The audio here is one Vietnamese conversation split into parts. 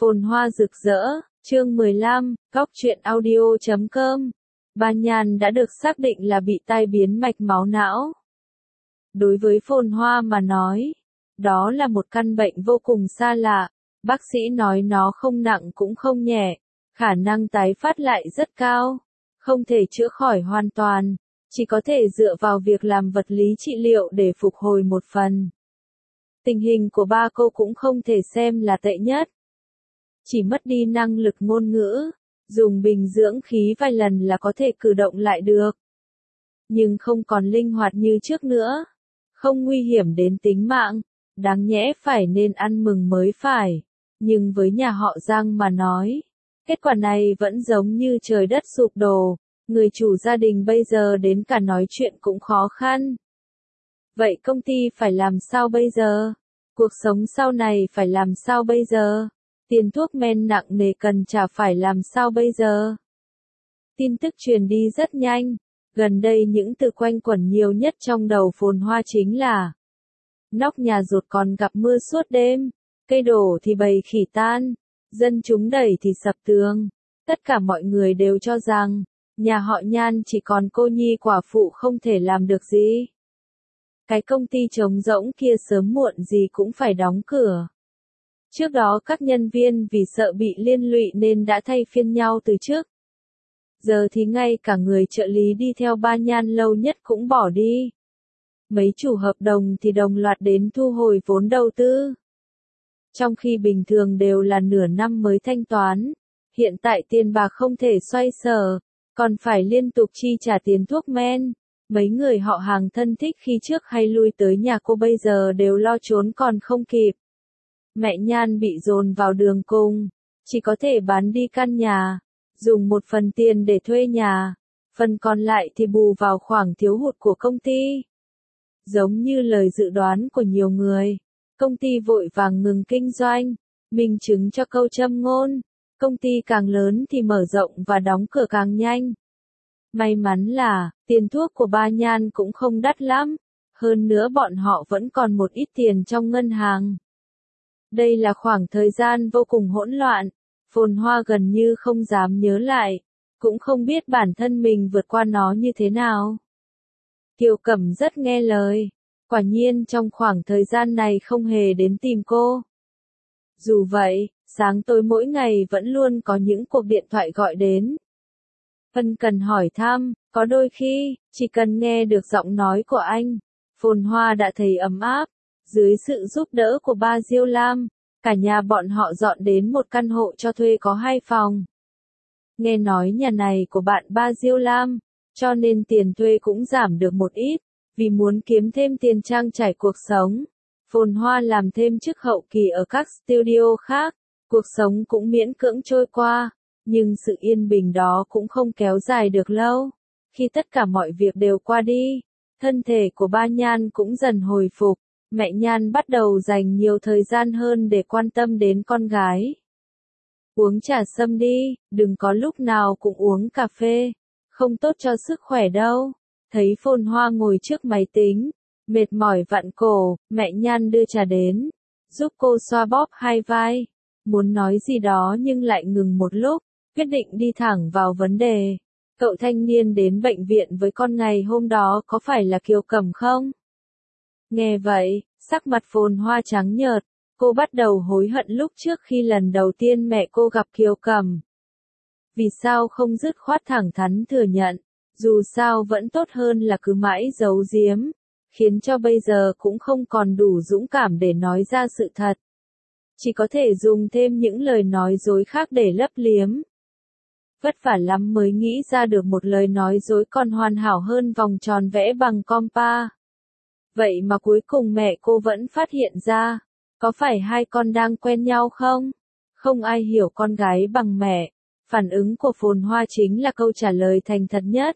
Phồn hoa rực rỡ, chương 15, góc truyện audio.com. Ba Nhan đã được xác định là bị tai biến mạch máu não. Đối với Phồn Hoa mà nói, đó là một căn bệnh vô cùng xa lạ. Bác sĩ nói nó không nặng cũng không nhẹ, khả năng tái phát lại rất cao, không thể chữa khỏi hoàn toàn, chỉ có thể dựa vào việc làm vật lý trị liệu để phục hồi một phần. Tình hình của ba cô cũng không thể xem là tệ nhất. Chỉ mất đi năng lực ngôn ngữ, dùng bình dưỡng khí vài lần là có thể cử động lại được. Nhưng không còn linh hoạt như trước nữa, không nguy hiểm đến tính mạng, đáng nhẽ phải nên ăn mừng mới phải. Nhưng với nhà họ Giang mà nói, kết quả này vẫn giống như trời đất sụp đổ, người chủ gia đình bây giờ đến cả nói chuyện cũng khó khăn. Vậy công ty phải làm sao bây giờ? Cuộc sống sau này phải làm sao bây giờ? Tiền thuốc men nặng nề cần trả phải làm sao bây giờ? Tin tức truyền đi rất nhanh, gần đây những từ quanh quẩn nhiều nhất trong đầu Phồn Hoa chính là nóc nhà rột còn gặp mưa suốt đêm, cây đổ thì bầy khỉ tan, dân chúng đẩy thì sập tường. Tất cả mọi người đều cho rằng, nhà họ Nhan chỉ còn cô nhi quả phụ không thể làm được gì. Cái công ty trống rỗng kia sớm muộn gì cũng phải đóng cửa. Trước đó các nhân viên vì sợ bị liên lụy nên đã thay phiên nhau từ trước. Giờ thì ngay cả người trợ lý đi theo Ba Nhan lâu nhất cũng bỏ đi. Mấy chủ hợp đồng thì đồng loạt đến thu hồi vốn đầu tư. Trong khi bình thường đều là nửa năm mới thanh toán, hiện tại tiền bạc không thể xoay sở, còn phải liên tục chi trả tiền thuốc men. Mấy người họ hàng thân thích khi trước hay lui tới nhà cô bây giờ đều lo trốn còn không kịp. Mẹ Nhan bị dồn vào đường cùng, chỉ có thể bán đi căn nhà, dùng một phần tiền để thuê nhà, phần còn lại thì bù vào khoảng thiếu hụt của công ty. Giống như lời dự đoán của nhiều người, công ty vội vàng ngừng kinh doanh, minh chứng cho câu châm ngôn, công ty càng lớn thì mở rộng và đóng cửa càng nhanh. May mắn là, tiền thuốc của Ba Nhan cũng không đắt lắm, hơn nữa bọn họ vẫn còn một ít tiền trong ngân hàng. Đây là khoảng thời gian vô cùng hỗn loạn, Phồn Hoa gần như không dám nhớ lại, cũng không biết bản thân mình vượt qua nó như thế nào. Kiều Cẩm rất nghe lời, quả nhiên trong khoảng thời gian này không hề đến tìm cô. Dù vậy, sáng tối mỗi ngày vẫn luôn có những cuộc điện thoại gọi đến. Ân cần hỏi thăm, có đôi khi, chỉ cần nghe được giọng nói của anh, Phồn Hoa đã thấy ấm áp. Dưới sự giúp đỡ của ba Diêu Lam, cả nhà bọn họ dọn đến một căn hộ cho thuê có 2 phòng. Nghe nói nhà này của bạn ba Diêu Lam, cho nên tiền thuê cũng giảm được một ít, vì muốn kiếm thêm tiền trang trải cuộc sống. Phồn Hoa làm thêm chức hậu kỳ ở các studio khác, cuộc sống cũng miễn cưỡng trôi qua, nhưng sự yên bình đó cũng không kéo dài được lâu. Khi tất cả mọi việc đều qua đi, thân thể của Ba Nhan cũng dần hồi phục. Mẹ Nhan bắt đầu dành nhiều thời gian hơn để quan tâm đến con gái. Uống trà sâm đi, đừng có lúc nào cũng uống cà phê, không tốt cho sức khỏe đâu. Thấy Phồn Hoa ngồi trước máy tính, mệt mỏi vặn cổ, mẹ Nhan đưa trà đến, giúp cô xoa bóp hai vai. Muốn nói gì đó nhưng lại ngừng một lúc, quyết định đi thẳng vào vấn đề. Cậu thanh niên đến bệnh viện với con ngày hôm đó có phải là Kiều Cẩm không? Nghe vậy, sắc mặt Phồn Hoa trắng nhợt, cô bắt đầu hối hận lúc trước khi lần đầu tiên mẹ cô gặp Kiều Cẩm. Vì sao không dứt khoát thẳng thắn thừa nhận, dù sao vẫn tốt hơn là cứ mãi giấu giếm, khiến cho bây giờ cũng không còn đủ dũng cảm để nói ra sự thật. Chỉ có thể dùng thêm những lời nói dối khác để lấp liếm. Vất vả lắm mới nghĩ ra được một lời nói dối còn hoàn hảo hơn vòng tròn vẽ bằng compa. Vậy mà cuối cùng mẹ cô vẫn phát hiện ra, có phải hai con đang quen nhau không? Không ai hiểu con gái bằng mẹ. Phản ứng của Phồn Hoa chính là câu trả lời thành thật nhất.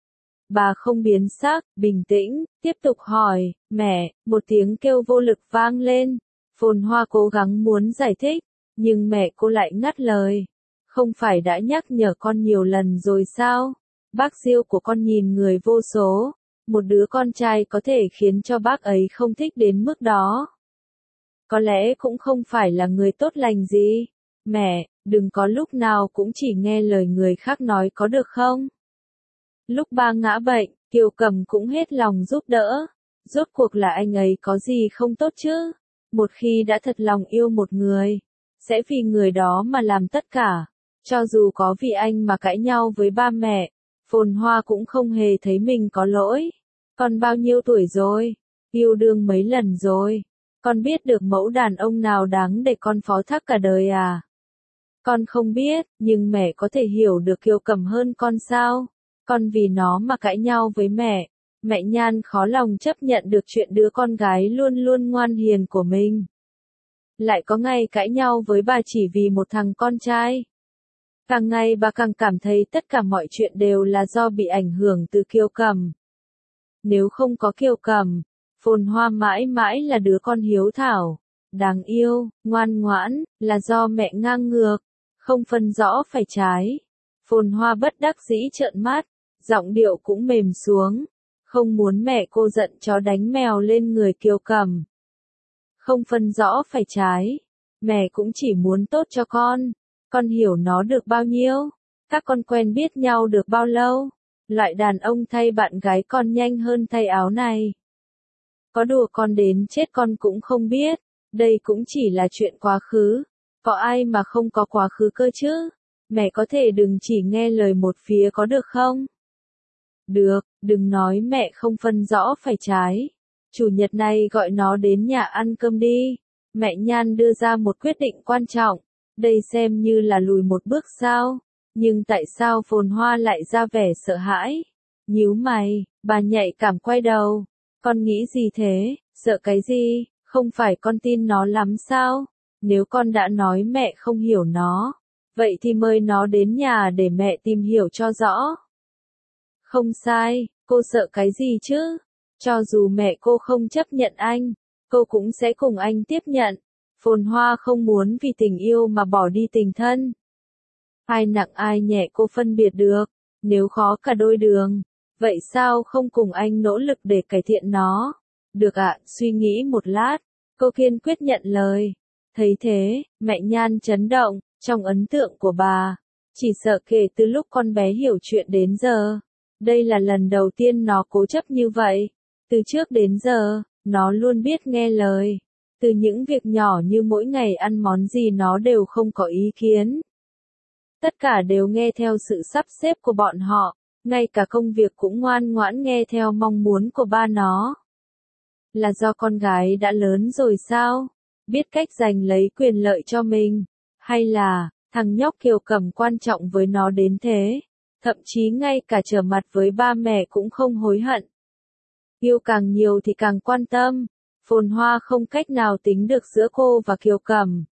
Bà không biến sắc, bình tĩnh, tiếp tục hỏi, mẹ, một tiếng kêu vô lực vang lên. Phồn Hoa cố gắng muốn giải thích, nhưng mẹ cô lại ngắt lời. Không phải đã nhắc nhở con nhiều lần rồi sao? Bác Diêu của con nhìn người vô số. Một đứa con trai có thể khiến cho bác ấy không thích đến mức đó. Có lẽ cũng không phải là người tốt lành gì. Mẹ, đừng có lúc nào cũng chỉ nghe lời người khác nói có được không? Lúc ba ngã bệnh, Kiều Cầm cũng hết lòng giúp đỡ. Rốt cuộc là anh ấy có gì không tốt chứ? Một khi đã thật lòng yêu một người, sẽ vì người đó mà làm tất cả. Cho dù có vì anh mà cãi nhau với ba mẹ, Phồn Hoa cũng không hề thấy mình có lỗi. Con bao nhiêu tuổi rồi? Yêu đương mấy lần rồi? Con biết được mẫu đàn ông nào đáng để con phó thác cả đời à? Con không biết, nhưng mẹ có thể hiểu được Kiều Cầm hơn con sao? Con vì nó mà cãi nhau với mẹ. Mẹ Nhan khó lòng chấp nhận được chuyện đứa con gái luôn luôn ngoan hiền của mình lại có ngày cãi nhau với bà chỉ vì một thằng con trai. Càng ngày bà càng cảm thấy tất cả mọi chuyện đều là do bị ảnh hưởng từ Kiều Cầm. Nếu không có Kiều Cầm, Phồn Hoa mãi mãi là đứa con hiếu thảo, đáng yêu, ngoan ngoãn, là do mẹ ngang ngược, không phân rõ phải trái. Phồn Hoa bất đắc dĩ trợn mắt, giọng điệu cũng mềm xuống, không muốn mẹ cô giận chó đánh mèo lên người Kiều Cầm. Không phân rõ phải trái, mẹ cũng chỉ muốn tốt cho con hiểu nó được bao nhiêu, các con quen biết nhau được bao lâu, loại đàn ông thay bạn gái con nhanh hơn thay áo này. Có đùa con đến chết con cũng không biết, đây cũng chỉ là chuyện quá khứ, có ai mà không có quá khứ cơ chứ, mẹ có thể đừng chỉ nghe lời một phía có được không? Được, đừng nói mẹ không phân rõ phải trái. Chủ nhật này gọi nó đến nhà ăn cơm đi. Mẹ Nhan đưa ra một quyết định quan trọng. Đây xem như là lùi một bước sao. Nhưng tại sao Phồn Hoa lại ra vẻ sợ hãi? Nhíu mày, bà nhạy cảm quay đầu. Con nghĩ gì thế? Sợ cái gì? Không phải con tin nó lắm sao? Nếu con đã nói mẹ không hiểu nó, vậy thì mời nó đến nhà để mẹ tìm hiểu cho rõ. Không sai, cô sợ cái gì chứ? Cho dù mẹ cô không chấp nhận anh, cô cũng sẽ cùng anh tiếp nhận. Phồn Hoa không muốn vì tình yêu mà bỏ đi tình thân. Ai nặng ai nhẹ cô phân biệt được, nếu khó cả đôi đường, vậy sao không cùng anh nỗ lực để cải thiện nó? Được ạ, suy nghĩ một lát, cô kiên quyết nhận lời. Thấy thế, mẹ Nhan chấn động, trong ấn tượng của bà, chỉ sợ kể từ lúc con bé hiểu chuyện đến giờ, đây là lần đầu tiên nó cố chấp như vậy. Từ trước đến giờ, nó luôn biết nghe lời. Từ những việc nhỏ như mỗi ngày ăn món gì nó đều không có ý kiến. Tất cả đều nghe theo sự sắp xếp của bọn họ, ngay cả công việc cũng ngoan ngoãn nghe theo mong muốn của ba nó. Là do con gái đã lớn rồi sao? Biết cách giành lấy quyền lợi cho mình? Hay là, thằng nhóc Kiều Cầm quan trọng với nó đến thế? Thậm chí ngay cả trở mặt với ba mẹ cũng không hối hận. Yêu càng nhiều thì càng quan tâm. Phồn Hoa không cách nào tính được giữa cô và Kiều Cầm.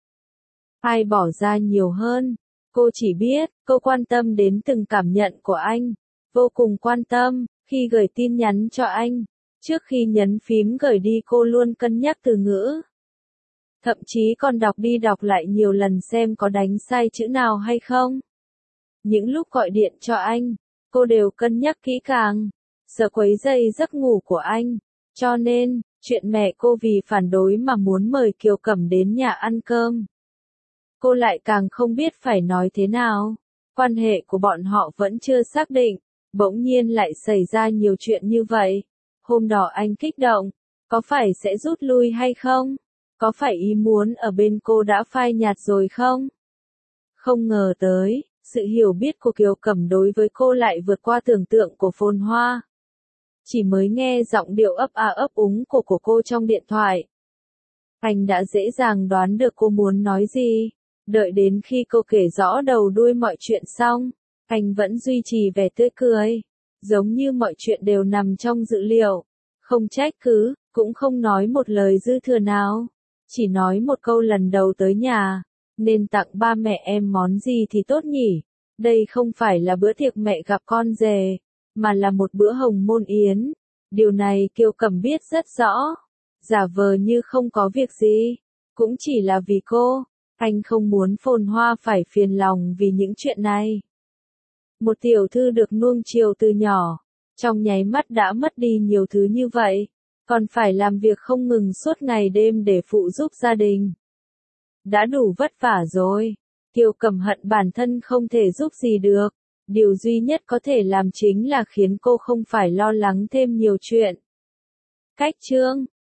Ai bỏ ra nhiều hơn? Cô chỉ biết, cô quan tâm đến từng cảm nhận của anh. Vô cùng quan tâm, khi gửi tin nhắn cho anh. Trước khi nhấn phím gửi đi cô luôn cân nhắc từ ngữ. Thậm chí còn đọc đi đọc lại nhiều lần xem có đánh sai chữ nào hay không. Những lúc gọi điện cho anh, cô đều cân nhắc kỹ càng. Sợ quấy rầy giấc ngủ của anh. Cho nên, chuyện mẹ cô vì phản đối mà muốn mời Kiều Cầm đến nhà ăn cơm. Cô lại càng không biết phải nói thế nào. Quan hệ của bọn họ vẫn chưa xác định, bỗng nhiên lại xảy ra nhiều chuyện như vậy. Hôm đó anh kích động, có phải sẽ rút lui hay không? Có phải ý muốn ở bên cô đã phai nhạt rồi không? Không ngờ tới, sự hiểu biết của Kiều Cầm đối với cô lại vượt qua tưởng tượng của Phồn Hoa. Chỉ mới nghe giọng điệu ấp a ấp úng của cô trong điện thoại, anh đã dễ dàng đoán được cô muốn nói gì. Đợi đến khi cô kể rõ đầu đuôi mọi chuyện xong, anh vẫn duy trì vẻ tươi cười, giống như mọi chuyện đều nằm trong dự liệu, không trách cứ, cũng không nói một lời dư thừa nào, chỉ nói một câu lần đầu tới nhà, nên tặng ba mẹ em món gì thì tốt nhỉ? Đây không phải là bữa tiệc mẹ gặp con rể, mà là một bữa hồng môn yến. Điều này Kiều Cầm biết rất rõ, giả vờ như không có việc gì, cũng chỉ là vì cô. Anh không muốn Phồn Hoa phải phiền lòng vì những chuyện này. Một tiểu thư được nuông chiều từ nhỏ, trong nháy mắt đã mất đi nhiều thứ như vậy, còn phải làm việc không ngừng suốt ngày đêm để phụ giúp gia đình. Đã đủ vất vả rồi, Kiều Cẩm Hận bản thân không thể giúp gì được. Điều duy nhất có thể làm chính là khiến cô không phải lo lắng thêm nhiều chuyện. Cách chương